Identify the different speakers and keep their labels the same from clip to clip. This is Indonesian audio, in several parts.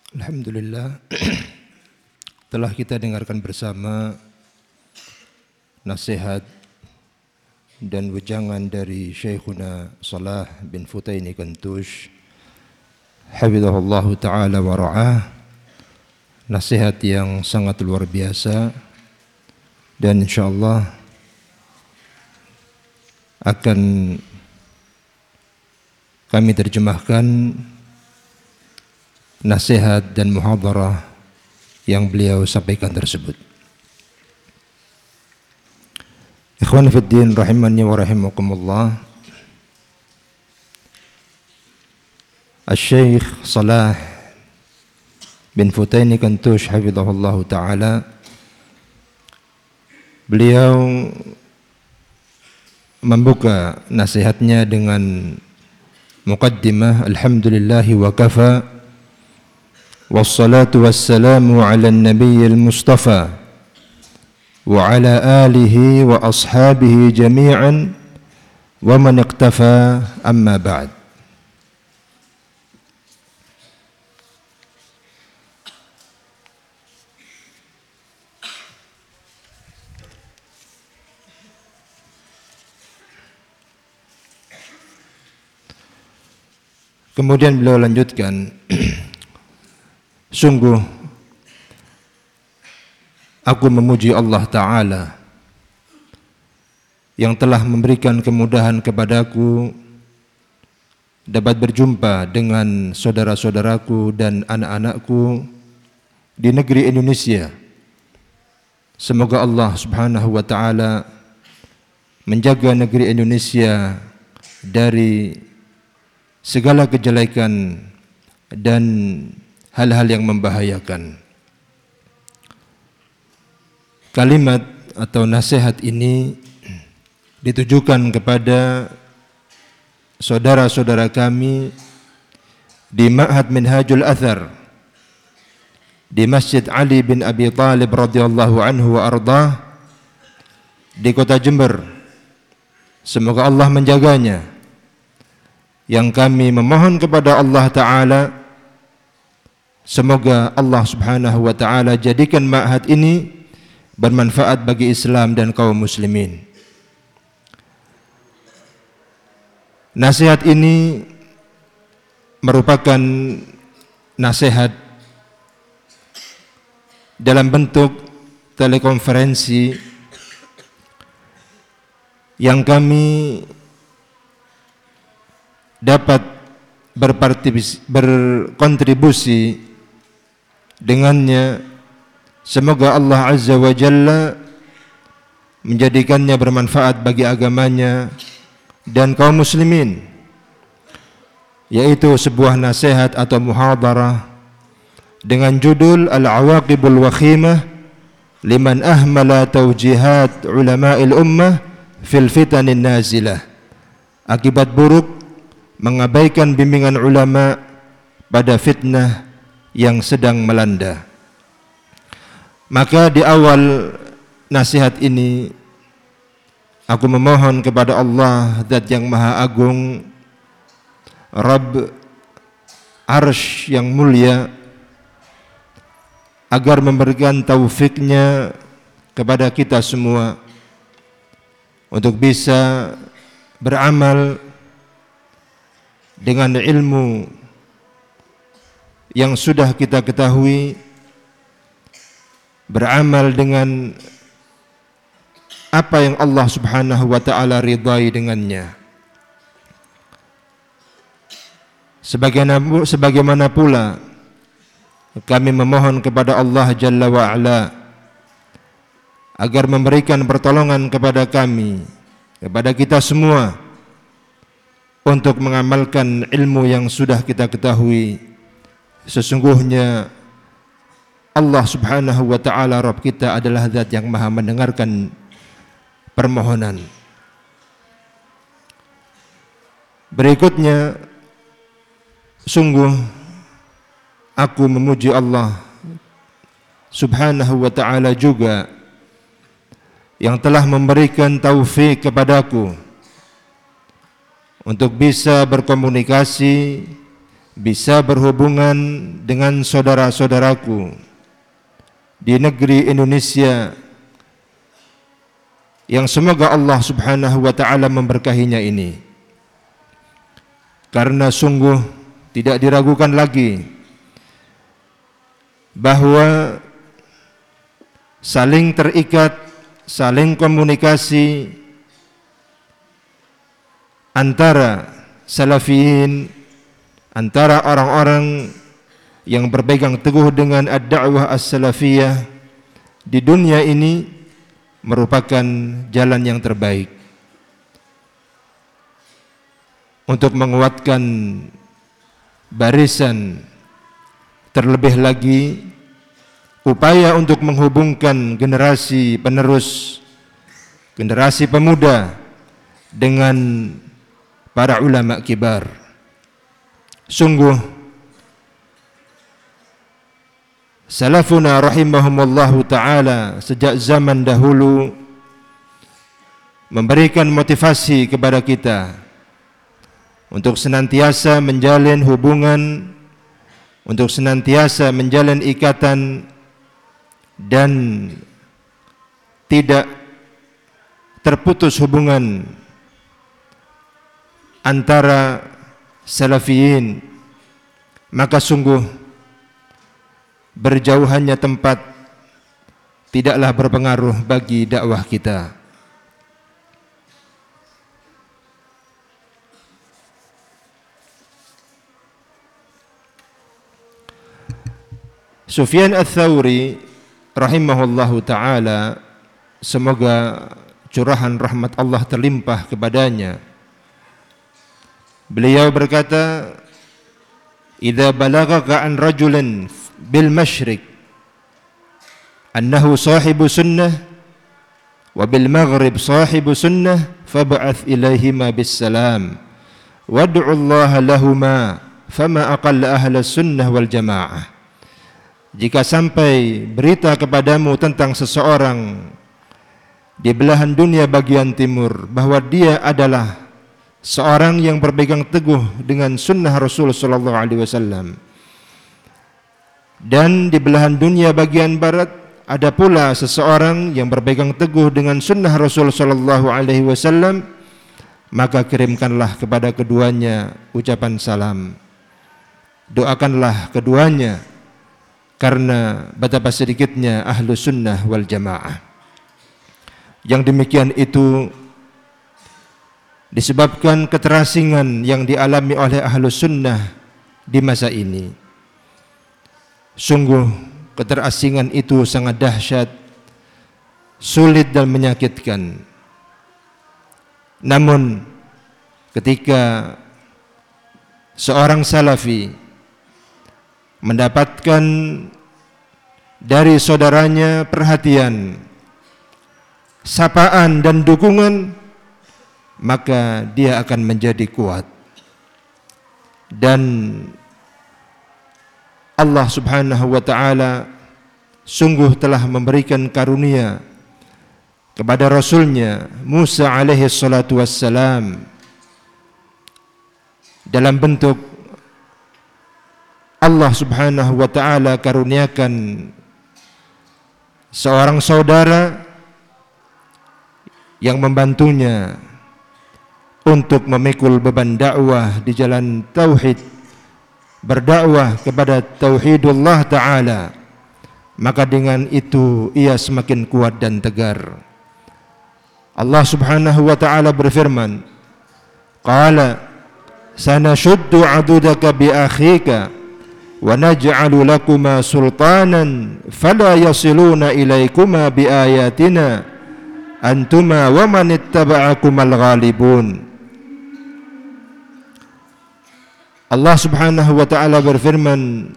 Speaker 1: Alhamdulillah, telah kita dengarkan bersama nasihat dan wejangan dari Syekhuna Salah bin Futaini Kantush hafizahullahu ta'ala wa ra'ah. Nasihat yang sangat luar biasa dan insyaallah akan kami terjemahkan nasihat dan muhadarah yang beliau sampaikan tersebut. Ikhwan fiddin rahimani wa rahimakumullah. Al-Syekh Salah bin Futaini Kantush hafizahullah ta'ala, beliau membuka nasihatnya dengan muqaddimah alhamdulillahi wa kafa wassalatu wassalamu ala nabiyil mustafa wa ala alihi wa ashabihi jami'an wa man iqtafa amma ba'd. Kemudian beliau lanjutkan, sungguh aku memuji Allah Ta'ala yang telah memberikan kemudahan kepadaku dapat berjumpa dengan saudara-saudaraku dan anak-anakku di negeri Indonesia. Semoga Allah Subhanahu wa Ta'ala menjaga negeri Indonesia dari segala kejelekan dan hal-hal yang membahayakan. Kalimat atau nasihat ini ditujukan kepada saudara-saudara kami di Ma'had Minhajul Athar di Masjid Ali bin Abi Thalib radhiyallahu anhu wa ardhah di kota Jember. Semoga Allah menjaganya. Yang kami memohon kepada Allah Ta'ala, semoga Allah Subhanahu wa Ta'ala jadikan ma'had ini bermanfaat bagi Islam dan kaum muslimin. Nasihat ini merupakan nasihat dalam bentuk telekonferensi yang kami dapat berkontribusi dengannya. Semoga Allah Azza wa Jalla menjadikannya bermanfaat bagi agamanya dan kaum muslimin, yaitu sebuah nasihat atau muhadarah dengan judul Al-Awaqibul Wakhimah liman ahmala taujihat ulama'il ummah fil fitanin nazilah. Akibat buruk mengabaikan bimbingan ulama pada fitnah yang sedang melanda. Maka di awal nasihat ini aku memohon kepada Allah Zat yang Maha Agung, Rabb Arsy yang mulia, agar memberikan taufiknya kepada kita semua untuk bisa beramal dengan ilmu yang sudah kita ketahui, beramal dengan apa yang Allah Subhanahu wa Ta'ala ridai dengannya. Sebagaimana pula kami memohon kepada Allah Jalla wa Ala agar memberikan pertolongan kepada kami, kepada kita semua, untuk mengamalkan ilmu yang sudah kita ketahui. Sesungguhnya Allah Subhanahu wa Ta'ala Rabb kita adalah Zat yang Maha mendengarkan permohonan. Berikutnya, sungguh aku memuji Allah Subhanahu wa Ta'ala juga yang telah memberikan taufik kepadaku untuk bisa berkomunikasi, bisa berhubungan dengan saudara-saudaraku di negeri Indonesia yang semoga Allah Subhanahu wa taala memberkahinya ini. Karena sungguh tidak diragukan lagi bahwa saling terikat, saling komunikasi antara salafiyin, antara orang-orang yang berpegang teguh dengan ad-da'wah as-salafiyah di dunia ini merupakan jalan yang terbaik untuk menguatkan barisan, terlebih lagi upaya untuk menghubungkan generasi penerus, generasi pemuda dengan para ulama kibar. Sungguh salafuna rahimahumullahu ta'ala sejak zaman dahulu memberikan motivasi kepada kita untuk senantiasa menjalin hubungan, untuk senantiasa menjalin ikatan dan tidak terputus hubungan antara salafiyin. Maka sungguh berjauhannya tempat tidaklah berpengaruh bagi dakwah kita. Sufyan Ats-Tsauri rahimahullahu ta'ala, semoga curahan rahmat Allah terlimpah kepadanya, beliau berkata, "Idza balagaka an rajulin bil masyriq annahu sahibu sunnah wa bil maghrib sahibu sunnah fab'ath ilaihima bis salam wad'u Allah lahuma fama aqalla ahli sunnah wal jamaah." Jika sampai berita kepadamu tentang seseorang di belahan dunia bagian timur bahwa dia adalah seorang yang berpegang teguh dengan sunnah Rasul sallallahu alaihi wasallam, dan di belahan dunia bagian barat ada pula seseorang yang berpegang teguh dengan sunnah Rasul sallallahu alaihi wasallam, maka kirimkanlah kepada keduanya ucapan salam, doakanlah keduanya, karena betapa sedikitnya ahlu sunnah wal jamaah. Yang demikian itu disebabkan keterasingan yang dialami oleh ahlu sunnah di masa ini. Sungguh keterasingan itu sangat dahsyat, sulit dan menyakitkan. Namun ketika seorang salafi mendapatkan dari saudaranya perhatian, sapaan dan dukungan, maka dia akan menjadi kuat. Dan Allah Subhanahu wa ta'ala sungguh telah memberikan karunia kepada Rasulnya Musa alaihi salatu wassalam dalam bentuk Allah Subhanahu wa ta'ala karuniakan seorang saudara yang membantunya untuk memikul beban dakwah di jalan tauhid, berdakwah kepada tauhidullah ta'ala. Maka dengan itu ia semakin kuat dan tegar. Allah Subhanahu wa ta'ala berfirman, qala sanashuddu adudaka bi akhika wa naj'alu lakuma sultanan fala yasiluna ilaikuma bi ayatina antuma wa man ittaba'akumal ghalibun. Allah Subhanahu wa ta'ala berfirman,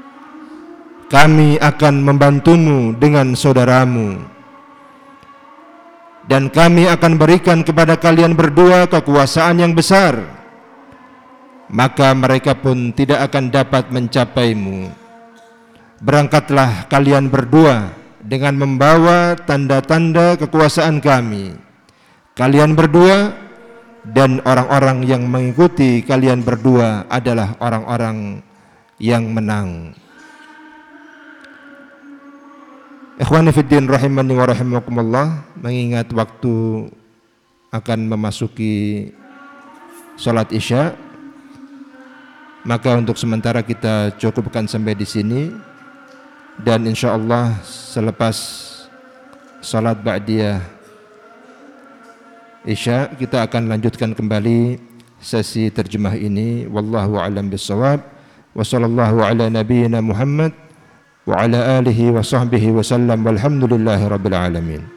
Speaker 1: kami akan membantumu dengan saudaramu, dan kami akan berikan kepada kalian berdua kekuasaan yang besar, maka mereka pun tidak akan dapat mencapaimu. Berangkatlah kalian berdua dengan membawa tanda-tanda kekuasaan kami. Kalian berdua dan orang-orang yang mengikuti kalian berdua adalah orang-orang yang menang. Ikhwani fiddin rahimani wa rahimakumullah, mengingat waktu akan memasuki salat Isya, maka untuk sementara kita cukupkan sampai di sini, dan insyaallah selepas salat ba'diyah Isya kita akan lanjutkan kembali sesi terjemah ini. Wallahu a'lam bissawab. Wa sallallahu ala nabiyyina Muhammad wa ala alihi wa sahbihi wa sallam, walhamdulillahi rabbil alamin.